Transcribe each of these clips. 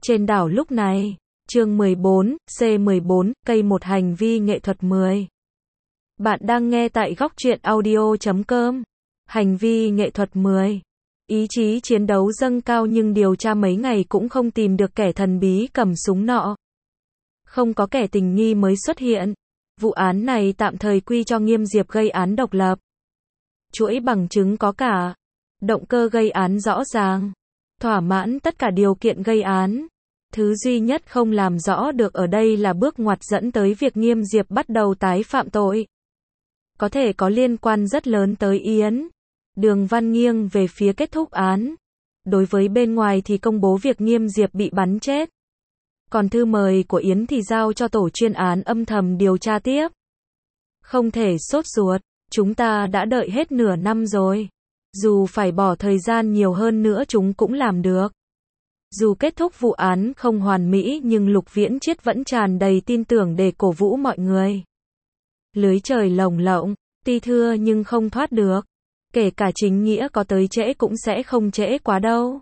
Trên đảo lúc này, chương 14, C14, cây một hành vi nghệ thuật 10. Bạn đang nghe tại góc truyện audio.com. Hành vi nghệ thuật 10. Ý chí chiến đấu dâng cao nhưng điều tra mấy ngày cũng không tìm được kẻ thần bí cầm súng nọ. Không có kẻ tình nghi mới xuất hiện. Vụ án này tạm thời quy cho Nghiêm Diệp gây án độc lập. Chuỗi bằng chứng có cả. Động cơ gây án rõ ràng. Thỏa mãn tất cả điều kiện gây án. Thứ duy nhất không làm rõ được ở đây là bước ngoặt dẫn tới việc Nghiêm Diệp bắt đầu tái phạm tội. Có thể có liên quan rất lớn tới Yến. Đường Văn nghiêng về phía kết thúc án. Đối với bên ngoài thì công bố việc Nghiêm Diệp bị bắn chết. Còn thư mời của Yến thì giao cho tổ chuyên án âm thầm điều tra tiếp. Không thể sốt ruột, chúng ta đã đợi hết nửa năm rồi. Dù phải bỏ thời gian nhiều hơn nữa chúng cũng làm được. Dù kết thúc vụ án không hoàn mỹ nhưng Lục Viễn Chiết vẫn tràn đầy tin tưởng để cổ vũ mọi người. Lưới trời lồng lộng, tuy thưa nhưng không thoát được. Kể cả chính nghĩa có tới trễ cũng sẽ không trễ quá đâu.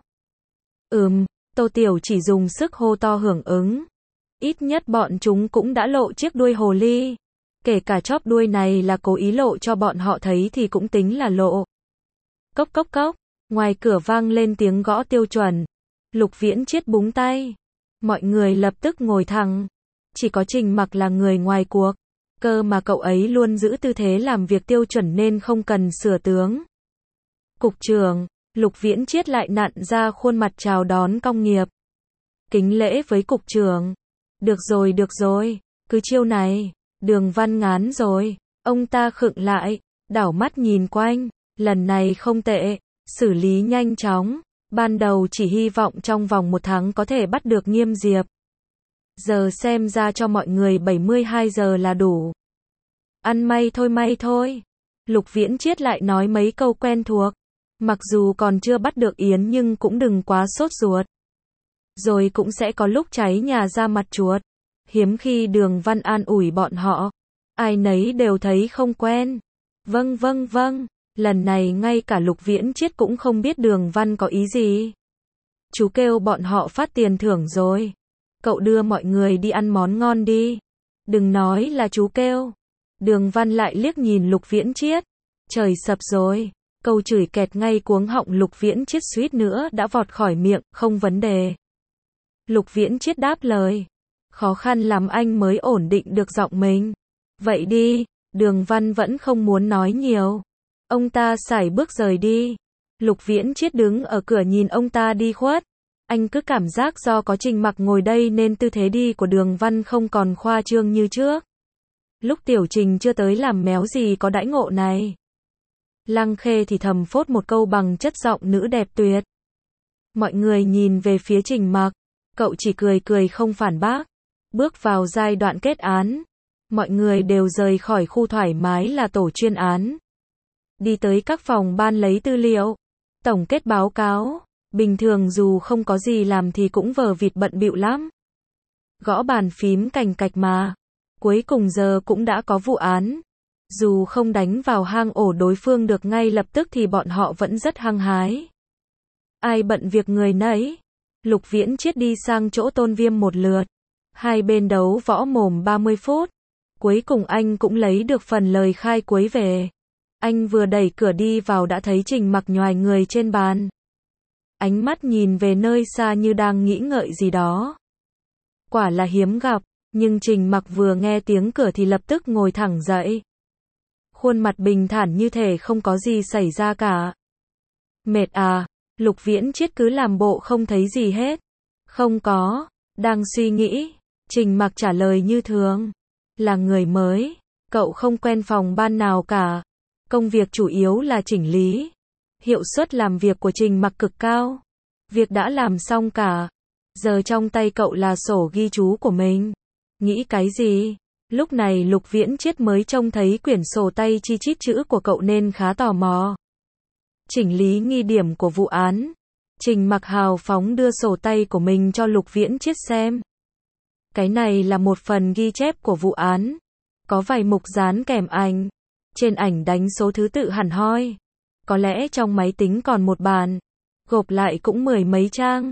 Tô Tiểu chỉ dùng sức hô to hưởng ứng. Ít nhất bọn chúng cũng đã lộ chiếc đuôi hồ ly. Kể cả chóp đuôi này là cố ý lộ cho bọn họ thấy thì cũng tính là lộ. Cốc cốc cốc, ngoài cửa vang lên tiếng gõ tiêu chuẩn. Lục Viễn Chiết búng tay. Mọi người lập tức ngồi thẳng. Chỉ có Trình Mặc là người ngoài cuộc. Cơ mà cậu ấy luôn giữ tư thế làm việc tiêu chuẩn nên không cần sửa tướng. Cục trưởng, Lục Viễn Chiết lại nặn ra khuôn mặt chào đón cong nghiệp. Kính lễ với cục trưởng. Được rồi, cứ chiêu này. Đường Văn ngán rồi. Ông ta khựng lại, đảo mắt nhìn quanh. Lần này không tệ, xử lý nhanh chóng. Ban đầu chỉ hy vọng trong vòng 1 tháng có thể bắt được Nghiêm Diệp. Giờ xem ra cho mọi người 72 giờ là đủ. Ăn may thôi. Lục Viễn Chiết lại nói mấy câu quen thuộc. Mặc dù còn chưa bắt được Yến nhưng cũng đừng quá sốt ruột. Rồi cũng sẽ có lúc cháy nhà ra mặt chuột. Hiếm khi Đường Văn an ủi bọn họ. Ai nấy đều thấy không quen. Vâng. Lần này ngay cả Lục Viễn Chiết cũng không biết Đường Văn có ý gì. Chú kêu bọn họ phát tiền thưởng rồi. Cậu đưa mọi người đi ăn món ngon đi. Đừng nói là chú kêu. Đường Văn lại liếc nhìn Lục Viễn Chiết. Trời sập rồi. Câu chửi kẹt ngay cuống họng Lục Viễn Chiết suýt nữa đã vọt khỏi miệng, không vấn đề. Lục Viễn Chiết đáp lời. Khó khăn lắm anh mới ổn định được giọng mình. Vậy đi, Đường Văn vẫn không muốn nói nhiều. Ông ta sải bước rời đi. Lục Viễn Chiết đứng ở cửa nhìn ông ta đi khuất. Anh cứ cảm giác do có Trình Mặc ngồi đây nên tư thế đi của Đường Văn không còn khoa trương như trước. Lúc Tiểu Trình chưa tới làm méo gì có đãi ngộ này. Lăng Khê thì thầm phốt một câu bằng chất giọng nữ đẹp tuyệt. Mọi người nhìn về phía Trình Mặc. Cậu chỉ cười không phản bác. Bước vào giai đoạn kết án. Mọi người đều rời khỏi khu thoải mái là tổ chuyên án. Đi tới các phòng ban lấy tư liệu. Tổng kết báo cáo. Bình thường dù không có gì làm thì cũng vờ vịt bận bịu lắm. Gõ bàn phím cành cạch mà. Cuối cùng giờ cũng đã có vụ án. Dù không đánh vào hang ổ đối phương được ngay lập tức thì bọn họ vẫn rất hăng hái. Ai bận việc người nấy. Lục Viễn Chiết đi sang chỗ Tôn Viêm một lượt. Hai bên đấu võ mồm 30 phút. Cuối cùng anh cũng lấy được phần lời khai cuối về. Anh vừa đẩy cửa đi vào đã thấy Trình Mặc nhoài người trên bàn. Ánh mắt nhìn về nơi xa như đang nghĩ ngợi gì đó. Quả là hiếm gặp, nhưng Trình Mặc vừa nghe tiếng cửa thì lập tức ngồi thẳng dậy. Khuôn mặt bình thản như thể không có gì xảy ra cả. Mệt à? Lục Viễn Chiết cứ làm bộ không thấy gì hết. Không có, đang suy nghĩ. Trình Mặc trả lời như thường. Là người mới, cậu không quen phòng ban nào cả. Công việc chủ yếu là chỉnh lý. Hiệu suất làm việc của Trình Mặc cực cao. Việc đã làm xong cả. Giờ trong tay cậu là sổ ghi chú của mình. Nghĩ cái gì? Lúc này Lục Viễn Chiết mới trông thấy quyển sổ tay chi chít chữ của cậu nên khá tò mò. Chỉnh lý nghi điểm của vụ án. Trình Mặc hào phóng đưa sổ tay của mình cho Lục Viễn Chiết xem. Cái này là một phần ghi chép của vụ án. Có vài mục dán kèm ảnh. Trên ảnh đánh số thứ tự hẳn hoi. Có lẽ trong máy tính còn một bản. Gộp lại cũng 10 mấy trang.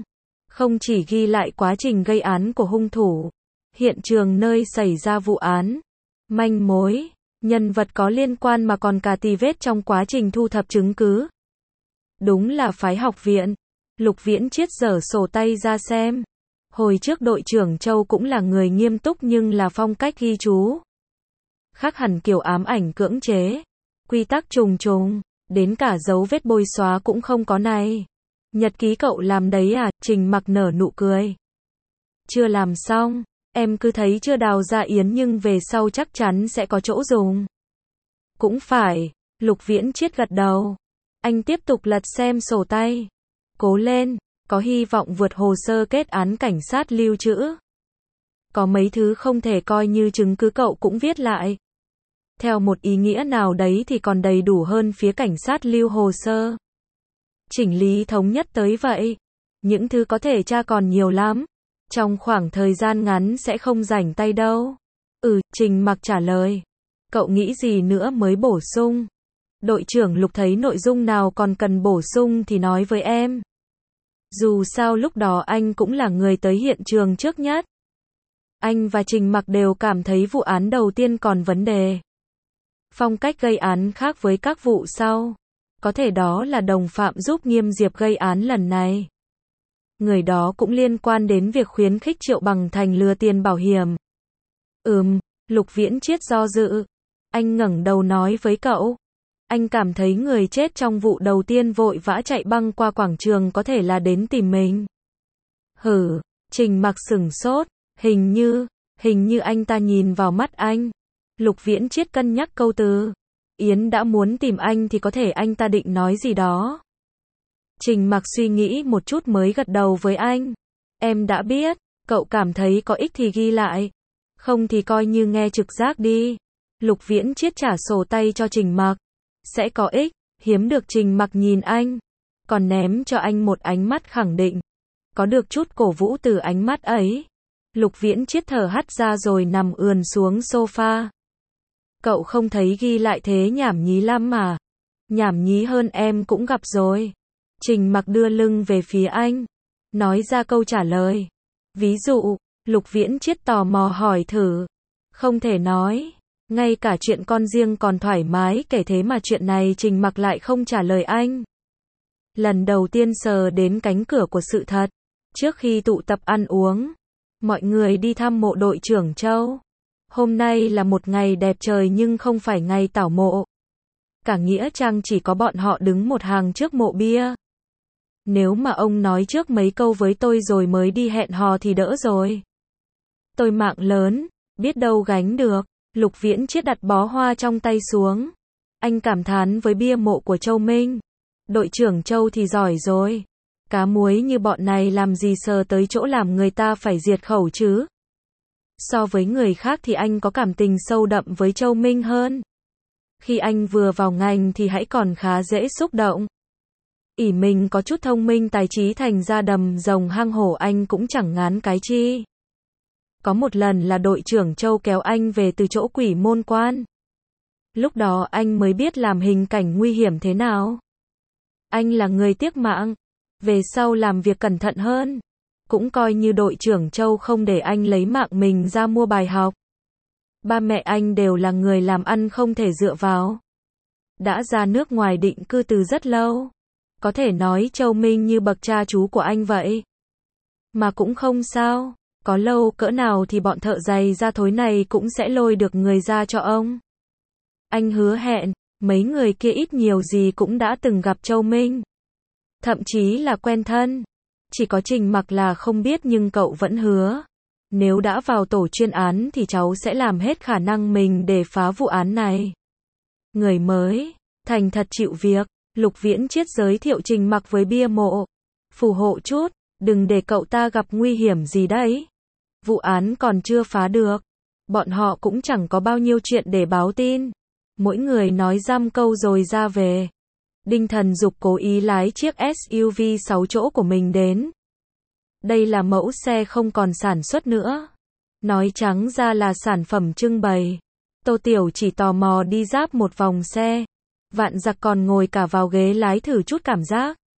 Không chỉ ghi lại quá trình gây án của hung thủ, hiện trường nơi xảy ra vụ án, manh mối, nhân vật có liên quan mà còn cả tì vết trong quá trình thu thập chứng cứ. Đúng là phái học viện. Lục Viễn Chiết giở sổ tay ra xem. Hồi trước đội trưởng Châu cũng là người nghiêm túc nhưng là phong cách ghi chú khác hẳn kiểu ám ảnh cưỡng chế. Quy tắc trùng trùng, đến cả dấu vết bôi xóa cũng không có này. Nhật ký cậu làm đấy à? Trình Mặc nở nụ cười. Chưa làm xong, em cứ thấy chưa đào ra yến nhưng về sau chắc chắn sẽ có chỗ dùng. Cũng phải, Lục Viễn Chiết gật đầu. Anh tiếp tục lật xem sổ tay. Cố lên, có hy vọng vượt hồ sơ kết án cảnh sát lưu trữ. Có mấy thứ không thể coi như chứng cứ cậu cũng viết lại. Theo một ý nghĩa nào đấy thì còn đầy đủ hơn phía cảnh sát lưu hồ sơ. Chỉnh lý thống nhất tới vậy. Những thứ có thể tra còn nhiều lắm. Trong khoảng thời gian ngắn sẽ không rảnh tay đâu. Trình Mặc trả lời. Cậu nghĩ gì nữa mới bổ sung? Đội trưởng Lục thấy nội dung nào còn cần bổ sung thì nói với em. Dù sao lúc đó anh cũng là người tới hiện trường trước nhất. Anh và Trình Mặc đều cảm thấy vụ án đầu tiên còn vấn đề. Phong cách gây án khác với các vụ sau. Có thể đó là đồng phạm giúp Nghiêm Diệp gây án lần này. Người đó cũng liên quan đến việc khuyến khích Triệu Bằng Thành lừa tiền bảo hiểm. Lục Viễn Chiết do dự. Anh ngẩng đầu nói với cậu. Anh cảm thấy người chết trong vụ đầu tiên vội vã chạy băng qua quảng trường có thể là đến tìm mình. Trình Mặc sửng sốt. Hình như anh ta nhìn vào mắt anh. Lục Viễn Chiết cân nhắc câu từ. Yến đã muốn tìm anh thì có thể anh ta định nói gì đó. Trình Mặc suy nghĩ một chút mới gật đầu với anh. Em đã biết, cậu cảm thấy có ích thì ghi lại. Không thì coi như nghe trực giác đi. Lục Viễn Chiết trả sổ tay cho Trình Mặc. Sẽ có ích, hiếm được Trình Mặc nhìn anh. Còn ném cho anh một ánh mắt khẳng định. Có được chút cổ vũ từ ánh mắt ấy. Lục Viễn Chiết thở hắt ra rồi nằm ườn xuống sofa. Cậu không thấy ghi lại thế nhảm nhí lắm mà. Nhảm nhí hơn em cũng gặp rồi. Trình Mặc đưa lưng về phía anh. Nói ra câu trả lời. Ví dụ, Lục Viễn Chiết tò mò hỏi thử. Không thể nói. Ngay cả chuyện con riêng còn thoải mái kể thế mà chuyện này Trình Mặc lại không trả lời anh. Lần đầu tiên sờ đến cánh cửa của sự thật. Trước khi tụ tập ăn uống. Mọi người đi thăm mộ đội trưởng Châu. Hôm nay là một ngày đẹp trời nhưng không phải ngày tảo mộ. Cả Nghĩa Trang chỉ có bọn họ đứng một hàng trước mộ bia. Nếu mà ông nói trước mấy câu với tôi rồi mới đi hẹn hò thì đỡ rồi. Tôi mạng lớn, biết đâu gánh được. Lục Viễn Chiết đặt bó hoa trong tay xuống. Anh cảm thán với bia mộ của Châu Minh. Đội trưởng Châu thì giỏi rồi. Cá muối như bọn này làm gì sờ tới chỗ làm người ta phải diệt khẩu chứ. So với người khác thì anh có cảm tình sâu đậm với Châu Minh hơn. Khi anh vừa vào ngành thì hãy còn khá dễ xúc động. Ỷ mình có chút thông minh tài trí thành ra đầm rồng hang hổ anh cũng chẳng ngán cái chi. Có một lần là đội trưởng Châu kéo anh về từ chỗ Quỷ Môn Quan. Lúc đó anh mới biết làm hình cảnh nguy hiểm thế nào. Anh là người tiếc mạng. Về sau làm việc cẩn thận hơn. Cũng coi như đội trưởng Châu không để anh lấy mạng mình ra mua bài học. Ba mẹ anh đều là người làm ăn không thể dựa vào. Đã ra nước ngoài định cư từ rất lâu. Có thể nói Châu Minh như bậc cha chú của anh vậy. Mà cũng không sao. Có lâu cỡ nào thì bọn thợ giày da thối này cũng sẽ lôi được người ra cho ông. Anh hứa hẹn, mấy người kia ít nhiều gì cũng đã từng gặp Châu Minh. Thậm chí là quen thân. Chỉ có Trình Mặc là không biết nhưng cậu vẫn hứa. Nếu đã vào tổ chuyên án thì cháu sẽ làm hết khả năng mình để phá vụ án này. Người mới, thành thật chịu việc. Lục Viễn Chiết giới thiệu Trình Mặc với bia mộ. Phù hộ chút, đừng để cậu ta gặp nguy hiểm gì đấy. Vụ án còn chưa phá được. Bọn họ cũng chẳng có bao nhiêu chuyện để báo tin. Mỗi người nói dăm câu rồi ra về. Đinh Thần Dục cố ý lái chiếc SUV 6 chỗ của mình đến. Đây là mẫu xe không còn sản xuất nữa. Nói trắng ra là sản phẩm trưng bày. Tô Tiểu chỉ tò mò đi ráp một vòng xe. Vạn Giặc còn ngồi cả vào ghế lái thử chút cảm giác.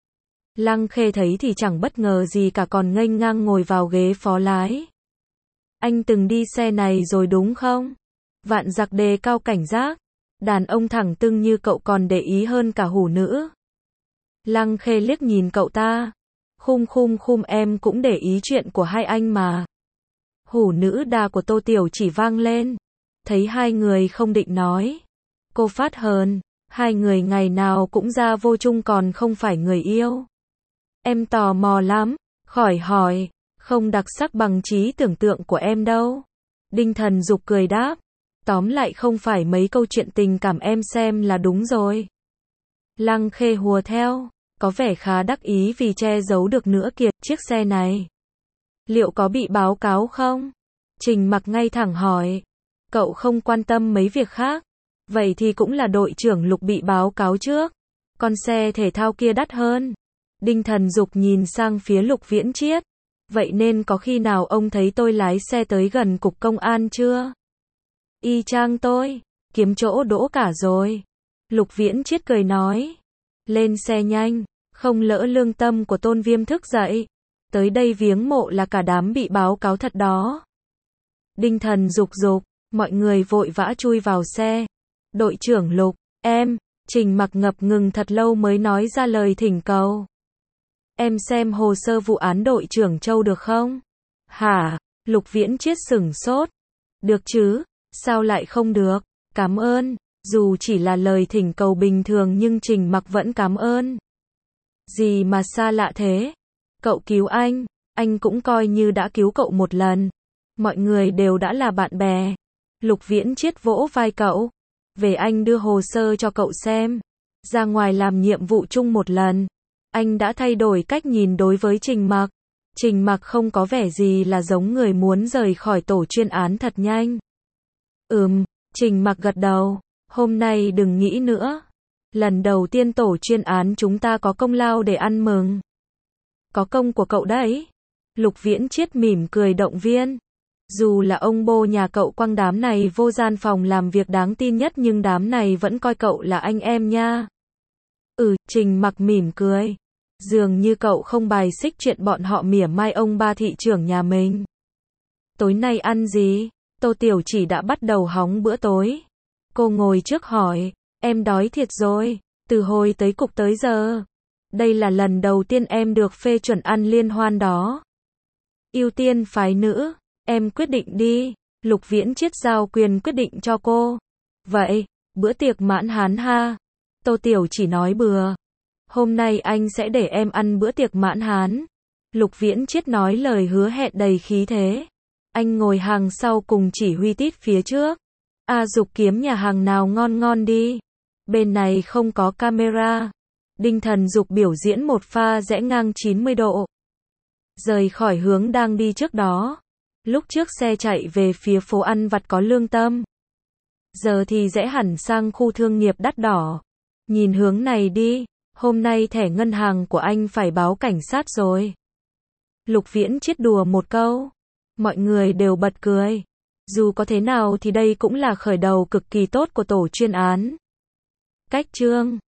Lăng Khê thấy thì chẳng bất ngờ gì cả, còn nghênh ngang ngồi vào ghế phó lái. Anh từng đi xe này rồi đúng không? Vạn Giặc đề cao cảnh giác. Đàn ông thẳng tưng như cậu còn để ý hơn cả hủ nữ. Lăng Khê liếc nhìn cậu ta. Khum em cũng để ý chuyện của hai anh mà. Hủ nữ đà của Tô Tiểu chỉ vang lên. Thấy hai người không định nói. Cô phát hờn. Hai người ngày nào cũng ra vô chung còn không phải người yêu. Em tò mò lắm. Khỏi hỏi. Không đặc sắc bằng trí tưởng tượng của em đâu. Đinh Thần Dục cười đáp. Tóm lại không phải mấy câu chuyện tình cảm em xem là đúng rồi. Lăng Khê hùa theo. Có vẻ khá đắc ý vì che giấu được nữa kìa, chiếc xe này. Liệu có bị báo cáo không? Trình Mặc ngay thẳng hỏi. Cậu không quan tâm mấy việc khác. Vậy thì cũng là đội trưởng Lục bị báo cáo trước. Con xe thể thao kia đắt hơn. Đinh Thần Dục nhìn sang phía Lục Viễn Chiết. Vậy nên có khi nào ông thấy tôi lái xe tới gần cục công an chưa? Y chang tôi. Kiếm chỗ đỗ cả rồi. Lục Viễn Chiết cười nói. Lên xe nhanh. Không lỡ lương tâm của Tôn Viêm thức dậy. Tới đây viếng mộ là cả đám bị báo cáo thật đó. Đinh Thần Dục. Mọi người vội vã chui vào xe. Đội trưởng Lục, em. Trình Mặc ngập ngừng thật lâu mới nói ra lời thỉnh cầu. Em xem hồ sơ vụ án đội trưởng Châu được không? Hả? Lục Viễn Chiết sửng sốt. Được chứ, sao lại không được? Cảm ơn. Dù chỉ là lời thỉnh cầu bình thường nhưng Trình Mặc vẫn cảm ơn. Gì mà xa lạ thế? Cậu cứu anh cũng coi như đã cứu cậu một lần. Mọi người đều đã là bạn bè. Lục Viễn Chiết vỗ vai cậu. Về anh đưa hồ sơ cho cậu xem. Ra ngoài làm nhiệm vụ chung một lần. Anh đã thay đổi cách nhìn đối với Trình Mặc. Trình Mặc không có vẻ gì là giống người muốn rời khỏi tổ chuyên án thật nhanh. Trình Mặc gật đầu. Hôm nay đừng nghĩ nữa. Lần đầu tiên tổ chuyên án chúng ta có công lao để ăn mừng. Có công của cậu đấy. Lục Viễn Chiết mỉm cười động viên. Dù là ông bô nhà cậu quăng đám này vô gian phòng làm việc đáng tin nhất nhưng đám này vẫn coi cậu là anh em nha. Trình Mặc mỉm cười. Dường như cậu không bài xích chuyện bọn họ mỉa mai ông ba thị trưởng nhà mình. Tối nay ăn gì? Tô Tiểu Chỉ đã bắt đầu hóng bữa tối. Cô ngồi trước hỏi. Em đói thiệt rồi. Từ hồi tới cục tới giờ. Đây là lần đầu tiên em được phê chuẩn ăn liên hoan đó. Ưu tiên phái nữ. Em quyết định đi. Lục Viễn Chiết giao quyền quyết định cho cô. Vậy, bữa tiệc mãn hán ha. Tô Tiểu Chỉ nói bừa. Hôm nay anh sẽ để em ăn bữa tiệc mãn hán. Lục Viễn Chiết nói lời hứa hẹn đầy khí thế. Anh ngồi hàng sau cùng chỉ huy tít phía trước. Dục kiếm nhà hàng nào ngon ngon đi. Bên này không có camera. Đinh Thần Dục biểu diễn một pha rẽ ngang 90 độ. Rời khỏi hướng đang đi trước đó. Lúc trước xe chạy về phía phố ăn vặt có lương tâm. Giờ thì rẽ hẳn sang khu thương nghiệp đắt đỏ. Nhìn hướng này đi. Hôm nay thẻ ngân hàng của anh phải báo cảnh sát rồi. Lục Viễn Chiết đùa một câu. Mọi người đều bật cười. Dù có thế nào thì đây cũng là khởi đầu cực kỳ tốt của tổ chuyên án. Cách chương